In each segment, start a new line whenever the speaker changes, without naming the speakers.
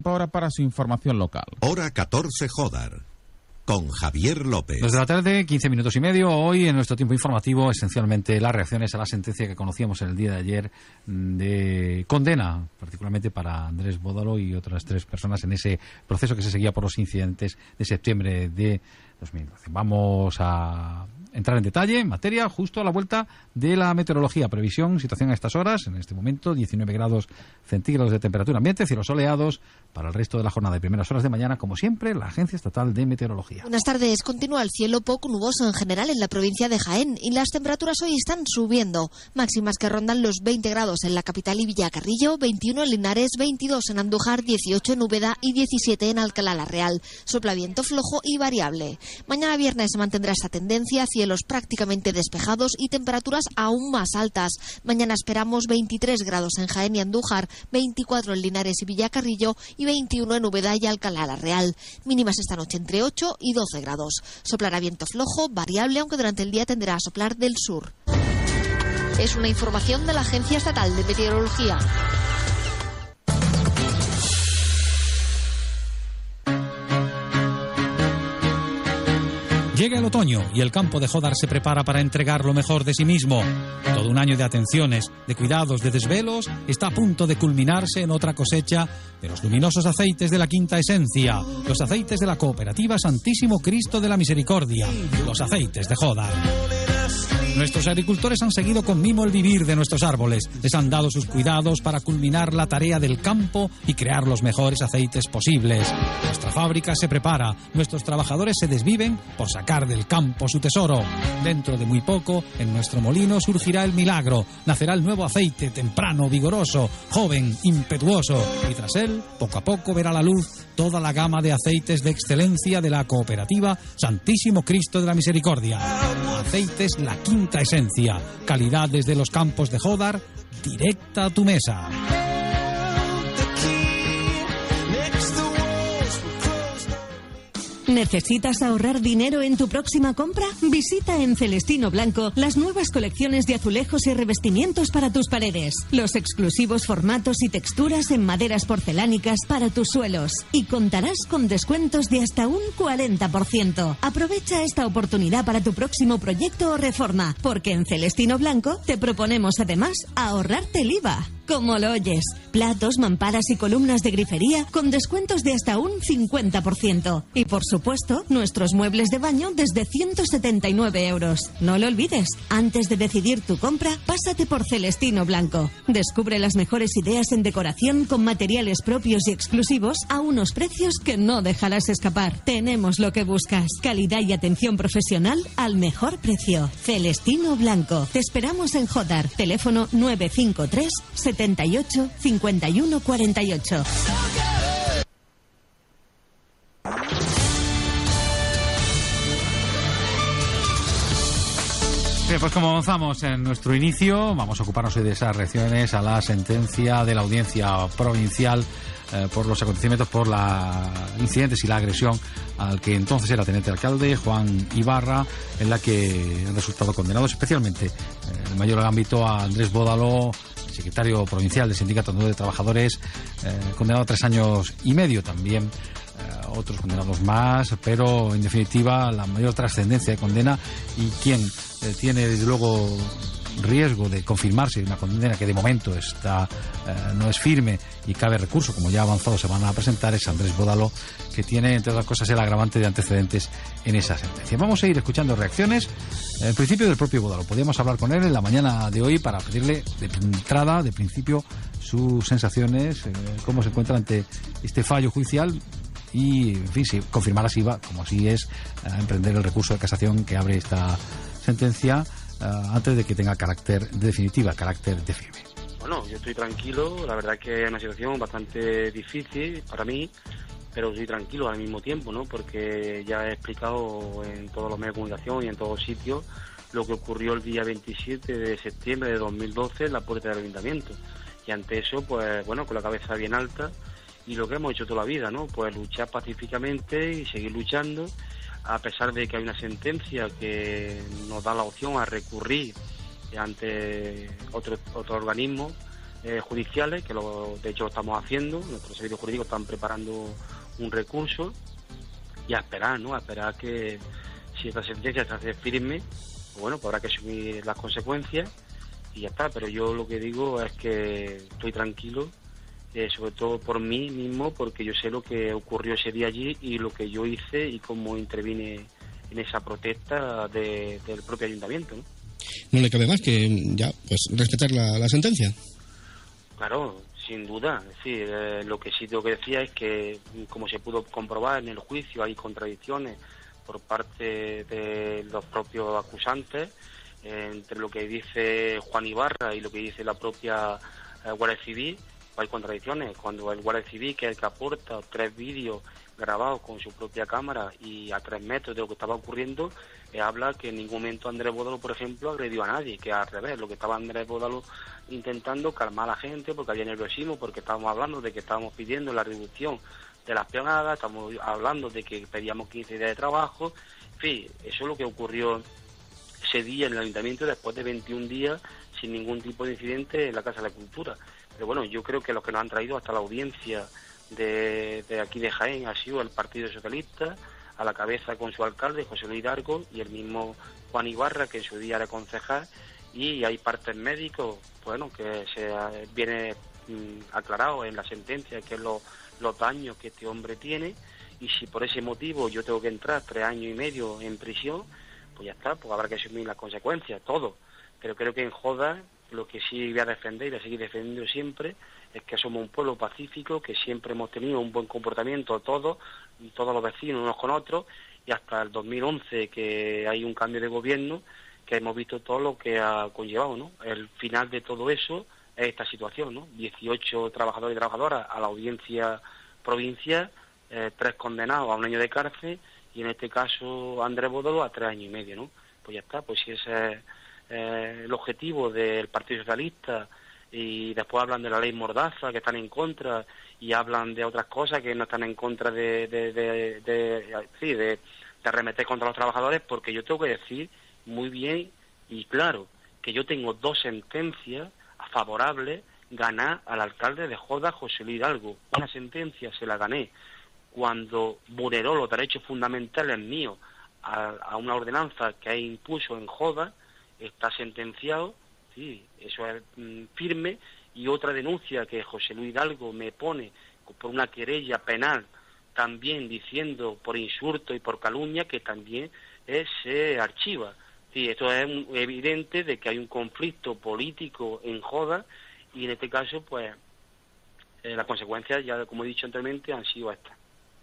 Ahora para su información local.
Hora 14 Jodar, con Javier López.
2 de la tarde, 15 minutos y medio. Hoy en nuestro tiempo informativo, esencialmente las reacciones a la sentencia que conocíamos en el día de ayer de condena, particularmente para Andrés Bódalo y otras 3 personas en ese proceso que se seguía por los incidentes de septiembre de 2012. Vamos a entrar en detalle, en materia, justo a la vuelta de la meteorología. Previsión, situación a estas horas, en este momento, 19 grados centígrados de temperatura ambiente, cielos soleados para el resto de la jornada y primeras horas de mañana, como siempre, la Agencia Estatal de Meteorología.
Buenas tardes. Continúa el cielo poco nuboso en general en la provincia de Jaén y las temperaturas hoy están subiendo. Máximas que rondan los 20 grados en la capital y Villacarrillo, 21 en Linares, 22 en Andújar, 18 en Úbeda y 17 en Alcalá la Real. Sopla viento flojo y variable. Mañana viernes se mantendrá esta tendencia, cielos prácticamente despejados y temperaturas aún más altas. Mañana esperamos 23 grados en Jaén y Andújar, 24 en Linares y Villacarrillo y 21 en Úbeda y Alcalá la Real. Mínimas esta noche entre 8 y 12 grados. Soplará viento flojo, variable, aunque durante el día tenderá a soplar del sur. Es una información de la Agencia Estatal de Meteorología.
Llega el otoño y el campo de Jodar se prepara para entregar lo mejor de sí mismo. Todo un año de atenciones, de cuidados, de desvelos está a punto de culminarse en otra cosecha de los luminosos aceites de la Quinta Esencia, los aceites de la Cooperativa Santísimo Cristo de la Misericordia, los aceites de Jodar. Nuestros agricultores han seguido con mimo el vivir de nuestros árboles, les han dado sus cuidados para culminar la tarea del campo y crear los mejores aceites posibles. Nuestra fábrica se prepara, nuestros trabajadores se desviven por sacar del campo su tesoro. Dentro de muy poco, en nuestro molino surgirá el milagro, nacerá el nuevo aceite temprano, vigoroso, joven, impetuoso, y tras él, poco a poco verá la luz toda la gama de aceites de excelencia de la Cooperativa Santísimo Cristo de la Misericordia. Aceites La Quinta Esencia, calidad desde los campos de Jodar, directa a tu mesa.
¿Necesitas ahorrar dinero en tu próxima compra? Visita en Celestino Blanco las nuevas colecciones de azulejos y revestimientos para tus paredes, los exclusivos formatos y texturas en maderas porcelánicas para tus suelos, y contarás con descuentos de hasta un 40%. Aprovecha esta oportunidad para tu próximo proyecto o reforma, porque en Celestino Blanco te proponemos además ahorrarte el IVA. Como lo oyes, platos, mamparas y columnas de grifería con descuentos de hasta un 50%. Y por supuesto, nuestros muebles de baño desde 179 euros. No lo olvides, antes de decidir tu compra, pásate por Celestino Blanco. Descubre las mejores ideas en decoración con materiales propios y exclusivos a unos precios que no dejarás escapar. Tenemos lo que buscas, calidad y atención profesional al mejor precio. Celestino Blanco. Te esperamos en Jodar. Teléfono 953 78 51 48.
Bien, pues como avanzamos en nuestro inicio, vamos a ocuparnos hoy de esas reacciones a la sentencia de la Audiencia Provincial por los acontecimientos, por los incidentes y la agresión al que entonces era teniente alcalde, Juan Ibarra, en la que han resultado condenados, especialmente en el mayor ámbito, a Andrés Bódalo, secretario provincial del Sindicato de Trabajadores, condenado a 3 años y medio, también otros condenados más, pero en definitiva la mayor trascendencia de condena, y quien tiene desde luego riesgo de confirmarse una condena que de momento no es firme y cabe recurso, como ya avanzado se van a presentar, es Andrés Bódalo, que tiene entre otras cosas el agravante de antecedentes en esa sentencia. Vamos a ir escuchando reacciones, en principio del propio Bódalo. Podíamos hablar con él en la mañana de hoy para pedirle de entrada, de principio, sus sensaciones, cómo se encuentra ante este fallo judicial y, en fin, si confirmar así va, como así es, emprender el recurso de casación que abre esta sentencia antes de que tenga carácter de firme.
Bueno, yo estoy tranquilo, la verdad es que es una situación bastante difícil para mí, pero estoy tranquilo al mismo tiempo, ¿no? Porque ya he explicado en todos los medios de comunicación y en todos sitios lo que ocurrió el día 27 de septiembre de 2012 en la puerta del ayuntamiento. Y ante eso, pues bueno, con la cabeza bien alta, y lo que hemos hecho toda la vida, ¿no? Pues luchar pacíficamente y seguir luchando, a pesar de que hay una sentencia que nos da la opción a recurrir ante otro organismo, judiciales, que de hecho lo estamos haciendo. Nuestros servicios jurídicos están preparando un recurso y a esperar, ¿no? A esperar que si esta sentencia se hace firme, bueno, pues habrá que asumir las consecuencias y ya está. Pero yo lo que digo es que estoy tranquilo, sobre todo por mí mismo, porque yo sé lo que ocurrió ese día allí y lo que yo hice y cómo intervine en esa protesta del propio ayuntamiento, ¿no?
No le cabe más que ya pues respetar la sentencia.
Claro, sin duda. Es decir, lo que sí tengo que decir es que, como se pudo comprobar en el juicio, hay contradicciones por parte de los propios acusantes entre lo que dice Juan Ibarra y lo que dice la propia Guardia Civil. Hay contradicciones. Cuando el Guardia Civil, que es el que aporta 3 vídeos grabados con su propia cámara y a 3 metros de lo que estaba ocurriendo, habla que en ningún momento Andrés Bódalo, por ejemplo, agredió a nadie, que al revés, lo que estaba Andrés Bódalo intentando calmar a la gente porque había nerviosismo, porque estábamos hablando de que estábamos pidiendo la reducción de las peonadas, estamos hablando de que pedíamos 15 días de trabajo. En fin, eso es lo que ocurrió ese día en el ayuntamiento después de 21 días sin ningún tipo de incidente en la Casa de la Cultura. Pero bueno, yo creo que los que nos han traído hasta la audiencia de aquí de Jaén ha sido el Partido Socialista, a la cabeza con su alcalde, José Luis Hidalgo, y el mismo Juan Ibarra, que en su día era concejal, y hay partes médicos, bueno, que se viene aclarado en la sentencia, que es los daños que este hombre tiene, y si por ese motivo yo tengo que entrar 3 años y medio en prisión, pues ya está, pues habrá que asumir las consecuencias, todo. Pero creo que en Joda, lo que sí voy a defender y voy a seguir defendiendo siempre, es que somos un pueblo pacífico, que siempre hemos tenido un buen comportamiento todos los vecinos unos con otros, y hasta el 2011 que hay un cambio de gobierno, que hemos visto todo lo que ha conllevado, ¿no? El final de todo eso es esta situación, ¿no? 18 trabajadores y trabajadoras a la audiencia provincial, 3 condenados a 1 año de cárcel, y en este caso Andrés Bódalo a 3 años y medio, ¿no? Pues ya está, pues si ese es el objetivo del Partido Socialista, y después hablan de la ley Mordaza, que están en contra, y hablan de otras cosas que no están en contra de arremeter contra los trabajadores, porque yo tengo que decir muy bien y claro que yo tengo 2 sentencias favorables ganar al alcalde de Joda, José Luis Hidalgo. Una sentencia se la gané cuando vulneró los derechos fundamentales míos a una ordenanza que hay impuso en Joda, está sentenciado. Sí, eso es firme. Y otra denuncia que José Luis Hidalgo me pone por una querella penal, también diciendo por insulto y por calumnia, que también se archiva. Sí, esto es evidente de que hay un conflicto político en Joda, y en este caso, pues, las consecuencias, ya como he dicho anteriormente, han sido estas.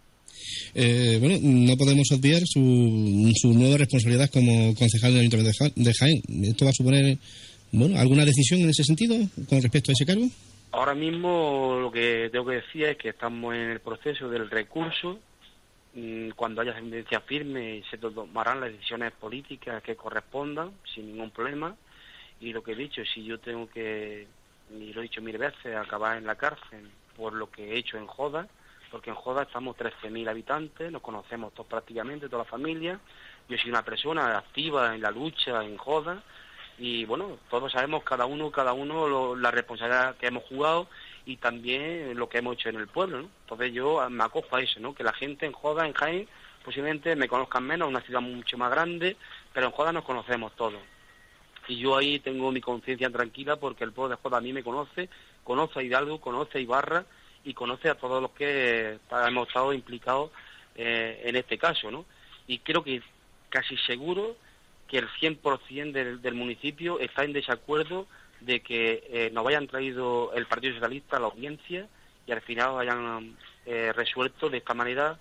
Bueno, no podemos obviar su nueva responsabilidad como concejal del Ayuntamiento de Jaén. ¿Esto va a suponer, bueno, alguna decisión en ese sentido con respecto a ese cargo?
Ahora mismo lo que tengo que decir es que estamos en el proceso del recurso. Cuando haya sentencia firme se tomarán las decisiones políticas que correspondan sin ningún problema. Y lo que he dicho, si yo tengo que, y lo he dicho 1000 veces, acabar en la cárcel por lo que he hecho en Joda, porque en Joda estamos 13.000 habitantes, nos conocemos todos prácticamente, toda la familia. Yo soy una persona activa en la lucha en Joda, y bueno, todos sabemos cada uno la responsabilidad que hemos jugado y también lo que hemos hecho en el pueblo, ¿no? Entonces yo me acojo a eso, ¿no? Que la gente en Joda, en Jaén, posiblemente me conozcan menos, una ciudad mucho más grande, pero en Joda nos conocemos todos. Y yo ahí tengo mi conciencia tranquila porque el pueblo de Joda a mí me conoce a Hidalgo, conoce a Ibarra y conoce a todos los que hemos estado implicados en este caso, ¿no? Y creo que casi seguro que el 100% del municipio está en desacuerdo de que nos hayan traído el Partido Socialista a la audiencia y al final hayan resuelto de esta manera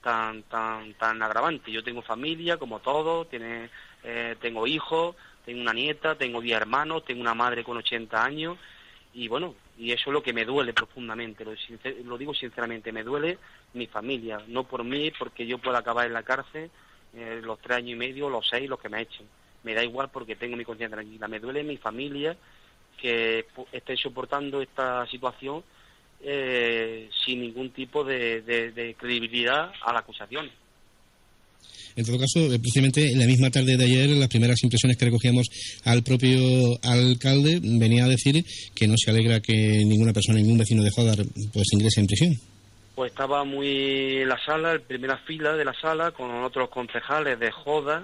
tan agravante. Yo tengo familia, como todos, tengo hijos, tengo una nieta, tengo 10 hermanos, tengo una madre con 80 años, y bueno, y eso es lo que me duele profundamente, lo digo sinceramente, me duele mi familia, no por mí, porque yo pueda acabar en la cárcel los 3 años y medio, los 6, los que me echen. Me da igual porque tengo mi conciencia tranquila. Me duele mi familia que esté soportando esta situación sin ningún tipo de credibilidad a las acusaciones.
En todo caso, precisamente en la misma tarde de ayer, las primeras impresiones que recogíamos al propio alcalde, venía a decir que no se alegra que ninguna persona, ningún vecino de Jódar, pues ingrese en prisión.
Pues estaba muy en la sala, en primera fila de la sala, con otros concejales de Jódar,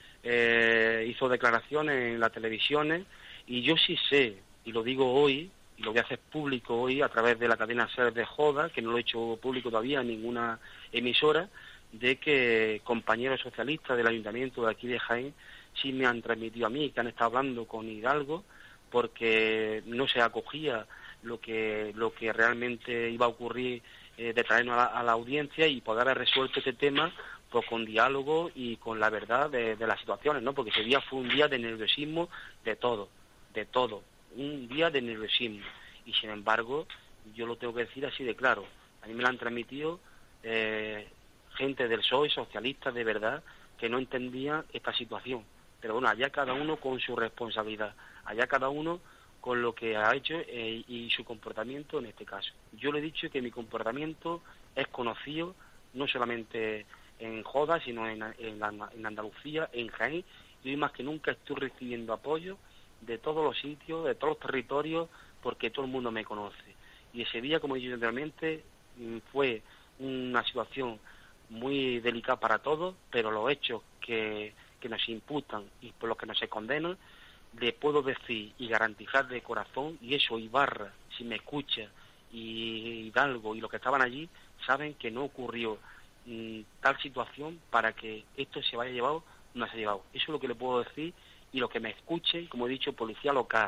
hizo declaraciones en las televisiones, y yo sí sé, y lo digo hoy, y lo voy a hacer público hoy a través de la cadena SER de Jódar, que no lo he hecho público todavía en ninguna emisora, de que compañeros socialistas del ayuntamiento de aquí de Jaén sí me han transmitido a mí, que han estado hablando con Hidalgo, porque no se acogía lo que realmente iba a ocurrir, de traernos a la audiencia y poder haber resuelto este tema pues con diálogo y con la verdad de las situaciones, ¿no? Porque ese día fue un día de nerviosismo de todo, un día de nerviosismo, y sin embargo yo lo tengo que decir así de claro, a mí me lo han transmitido gente del PSOE, socialistas de verdad, que no entendía esta situación. Pero bueno, allá cada uno con su responsabilidad, allá cada uno con lo que ha hecho y su comportamiento en este caso. Yo le he dicho que mi comportamiento es conocido no solamente en Jódar, sino en Andalucía, en Jaén, y hoy más que nunca estoy recibiendo apoyo de todos los sitios, de todos los territorios, porque todo el mundo me conoce. Y ese día, como he dicho anteriormente, fue una situación muy delicada para todos, pero los hechos que nos imputan y por los que nos se condenan, le puedo decir y garantizar de corazón, y eso Ibarra, si me escucha, y Hidalgo y los que estaban allí, saben que no ocurrió tal situación para que esto se haya llevado, no se ha llevado. Eso es lo que le puedo decir, y los que me escuchen, como he dicho, policía local,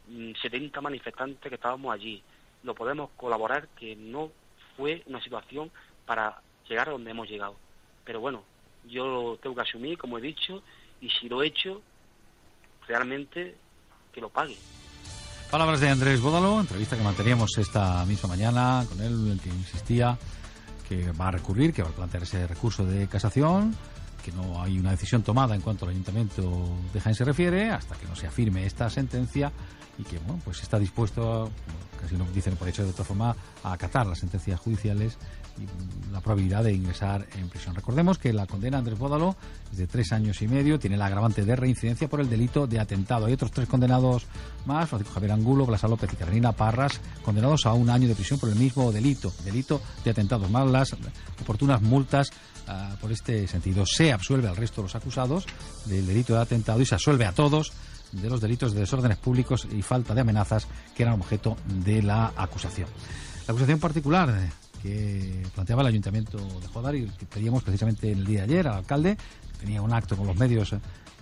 70 manifestantes que estábamos allí, lo podemos colaborar, que no fue una situación para llegar a donde hemos llegado. Pero bueno, yo lo tengo que asumir, como he dicho, y si lo he hecho, realmente que lo pague.
Palabras de Andrés Bódalo, entrevista que manteníamos esta misma mañana con él, el que insistía que va a recurrir, que va a plantear ese recurso de casación, que no hay una decisión tomada en cuanto al Ayuntamiento de Jaén se refiere, hasta que no se afirme esta sentencia, y que bueno, pues está dispuesto, casi lo dicen por hecho de otra forma, a acatar las sentencias judiciales y la probabilidad de ingresar en prisión. Recordemos que la condena a Andrés Bódalo es de 3 años y medio, tiene el agravante de reincidencia por el delito de atentado. Hay otros 3 condenados más, Francisco Javier Angulo, Blas López y Carolina Parras, condenados a 1 año de prisión por el mismo delito de atentados, más las oportunas multas por este sentido. Se absuelve al resto de los acusados del delito de atentado y se absuelve a todos de los delitos de desórdenes públicos y falta de amenazas que eran objeto de la acusación. La acusación particular que planteaba el Ayuntamiento de Jódar y que pedíamos precisamente en el día de ayer al alcalde, que tenía un acto con los medios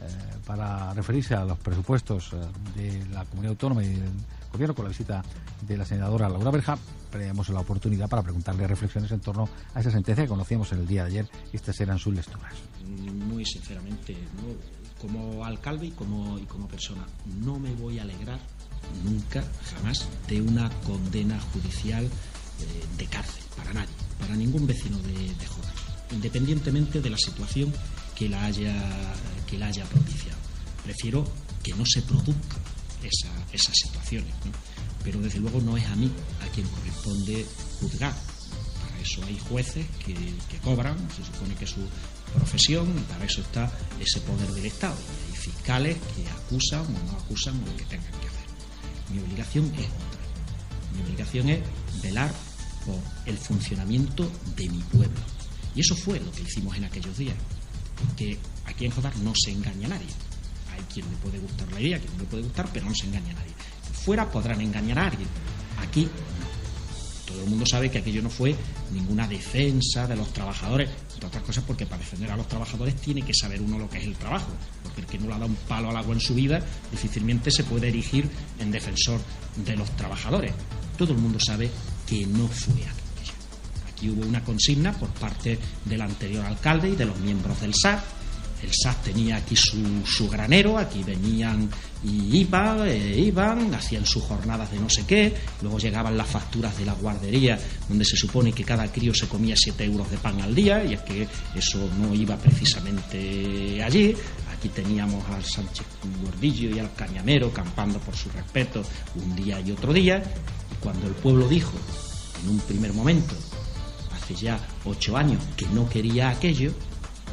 para referirse a los presupuestos de la comunidad autónoma y del gobierno, con la visita de la senadora Laura Berja, pedíamos la oportunidad para preguntarle reflexiones en torno a esa sentencia que conocíamos en el día de ayer, y estas eran sus lecturas.
Muy sinceramente, ¿no? Como alcalde y como persona, no me voy a alegrar nunca, jamás, de una condena judicial de cárcel, para nadie, para ningún vecino de Jódar, independientemente de la situación que la haya propiciado. Prefiero que no se produzcan esas situaciones, ¿no? Pero desde luego no es a mí a quien corresponde juzgar. Para eso hay jueces que cobran, se supone que es su profesión, y para eso está ese poder del Estado. Hay fiscales que acusan o no acusan o lo que tengan que hacer. Mi obligación es otra. Mi obligación es velar por el funcionamiento de mi pueblo. Y eso fue lo que hicimos en aquellos días. Porque aquí en Jódar no se engaña a nadie. Hay quien le puede gustar la idea, quien no le puede gustar, pero no se engaña a nadie. Fuera podrán engañar a alguien. Aquí no. Todo el mundo sabe que aquello no fue ninguna defensa de los trabajadores, entre otras cosas porque para defender a los trabajadores tiene que saber uno lo que es el trabajo, porque el que no le ha dado un palo al agua en su vida difícilmente se puede erigir en defensor de los trabajadores. Todo el mundo sabe que no fue aquello. Aquí hubo una consigna por parte del anterior alcalde y de los miembros del SAT. El SAT tenía aquí su granero, aquí venían y iban, hacían sus jornadas de no sé qué, luego llegaban las facturas de la guardería, donde se supone que cada crío se comía 7 euros de pan al día, y es que eso no iba precisamente allí. Aquí teníamos al Sánchez Gordillo y al Cañamero campando por su respeto un día y otro día, y cuando el pueblo dijo, en un primer momento, hace ya 8 años, que no quería aquello, bastaba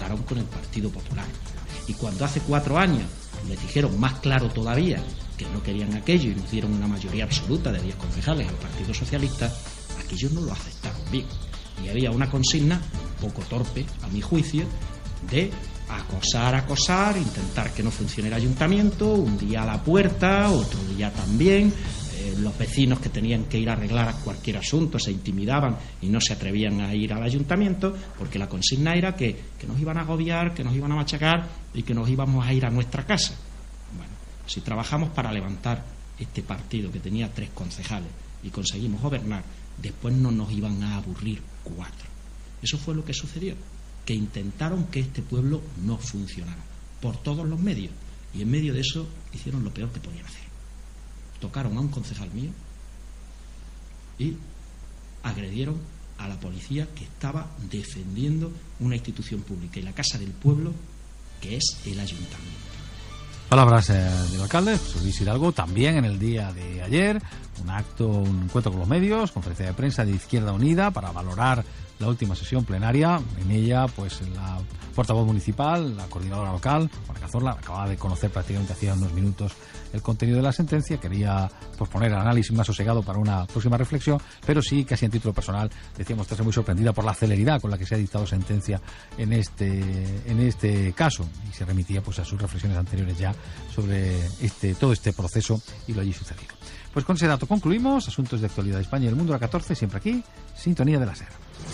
pactaron con el Partido Popular. Y cuando hace 4 años les dijeron más claro todavía que no querían aquello y nos dieron una mayoría absoluta de 10 concejales al Partido Socialista, aquellos no lo aceptaron bien. Y había una consigna, un poco torpe a mi juicio, de acosar, intentar que no funcione el ayuntamiento, un día a la puerta, otro día también. Los vecinos que tenían que ir a arreglar cualquier asunto se intimidaban y no se atrevían a ir al ayuntamiento porque la consigna era que nos iban a agobiar, que nos iban a machacar y que nos íbamos a ir a nuestra casa. Bueno, si trabajamos para levantar este partido que tenía 3 concejales y conseguimos gobernar, después no nos iban a aburrir 4. Eso fue lo que sucedió, que intentaron que este pueblo no funcionara por todos los medios, y en medio de eso hicieron lo peor que podían hacer. Tocaron a un concejal mío y agredieron a la policía que estaba defendiendo una institución pública y la casa del pueblo, que es el ayuntamiento.
Palabras del alcalde, José Luis Hidalgo, también en el día de ayer, un encuentro con los medios, conferencia de prensa de Izquierda Unida para valorar la última sesión plenaria. En ella, pues la portavoz municipal, la coordinadora local, Juana Cazorla, acababa de conocer prácticamente hacía unos minutos el contenido de la sentencia, quería posponer el análisis más sosegado para una próxima reflexión, pero sí, casi en título personal, decía mostrarse muy sorprendida por la celeridad con la que se ha dictado sentencia en este caso, y se remitía pues a sus reflexiones anteriores ya sobre todo este proceso y lo allí sucedido. Pues con ese dato concluimos. Asuntos de actualidad de España y el mundo a 14, siempre aquí, sintonía de la SER.